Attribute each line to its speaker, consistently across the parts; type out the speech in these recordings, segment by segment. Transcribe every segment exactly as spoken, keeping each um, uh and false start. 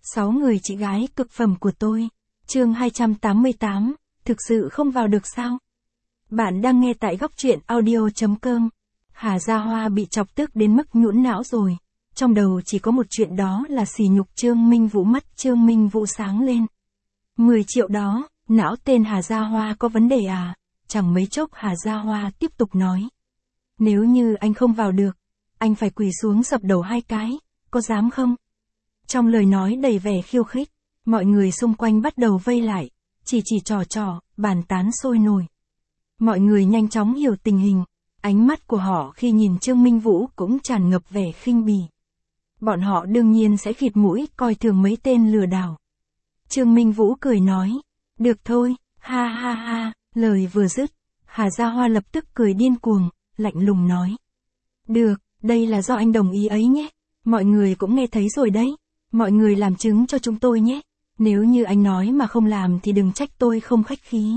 Speaker 1: Sáu người chị gái cực phẩm của tôi. Chương hai trăm tám mươi tám, thực sự không vào được sao? Bạn đang nghe tại góc truyện audio chấm com. Hà Gia Hoa bị chọc tức đến mức nhũn não rồi. Trong đầu chỉ có một chuyện, đó là sỉ nhục Trương Minh Vũ. Mắt Trương Minh Vũ sáng lên. mười triệu đó, não tên Hà Gia Hoa có vấn đề à? Chẳng mấy chốc Hà Gia Hoa tiếp tục nói. Nếu như anh không vào được, anh phải quỳ xuống sập đầu hai cái, có dám không? Trong lời nói đầy vẻ khiêu khích, mọi người xung quanh bắt đầu vây lại, chỉ chỉ trò trò, bàn tán sôi nổi. Mọi người nhanh chóng hiểu tình hình, ánh mắt của họ khi nhìn Trương Minh Vũ cũng tràn ngập vẻ khinh bỉ. Bọn họ đương nhiên sẽ khịt mũi coi thường mấy tên lừa đảo. Trương Minh Vũ cười nói, được thôi, ha ha ha, lời vừa dứt, Hà Gia Hoa lập tức cười điên cuồng, lạnh lùng nói. Được, đây là do anh đồng ý ấy nhé, mọi người cũng nghe thấy rồi đấy, mọi người làm chứng cho chúng tôi nhé, nếu như anh nói mà không làm thì đừng trách tôi không khách khí.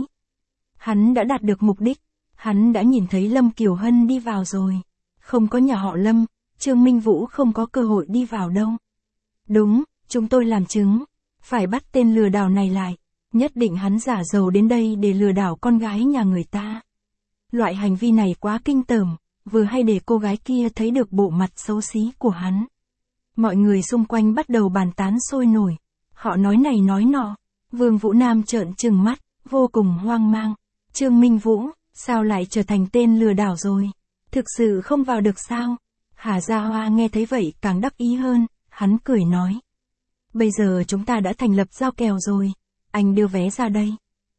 Speaker 1: Hắn đã đạt được mục đích, hắn đã nhìn thấy Lâm Kiều Hân đi vào rồi, không có nhà họ Lâm, Trương Minh Vũ không có cơ hội đi vào đâu. Đúng, chúng tôi làm chứng, phải bắt tên lừa đảo này lại, nhất định hắn giả giàu đến đây để lừa đảo con gái nhà người ta. Loại hành vi này quá kinh tởm, vừa hay để cô gái kia thấy được bộ mặt xấu xí của hắn. Mọi người xung quanh bắt đầu bàn tán sôi nổi, họ nói này nói nọ, Vương Vũ Nam trợn trừng mắt, vô cùng hoang mang. Trương Minh Vũ, sao lại trở thành tên lừa đảo rồi? Thực sự không vào được sao? Hà Gia Hoa nghe thấy vậy càng đắc ý hơn, hắn cười nói. Bây giờ chúng ta đã thành lập giao kèo rồi, anh đưa vé ra đây.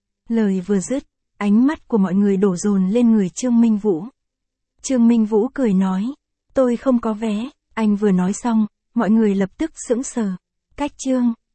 Speaker 1: Lời vừa dứt, ánh mắt của mọi người đổ dồn lên người Trương Minh Vũ. Trương Minh Vũ cười nói, tôi không có vé. Anh vừa nói xong, mọi người lập tức sững sờ. Cách Trương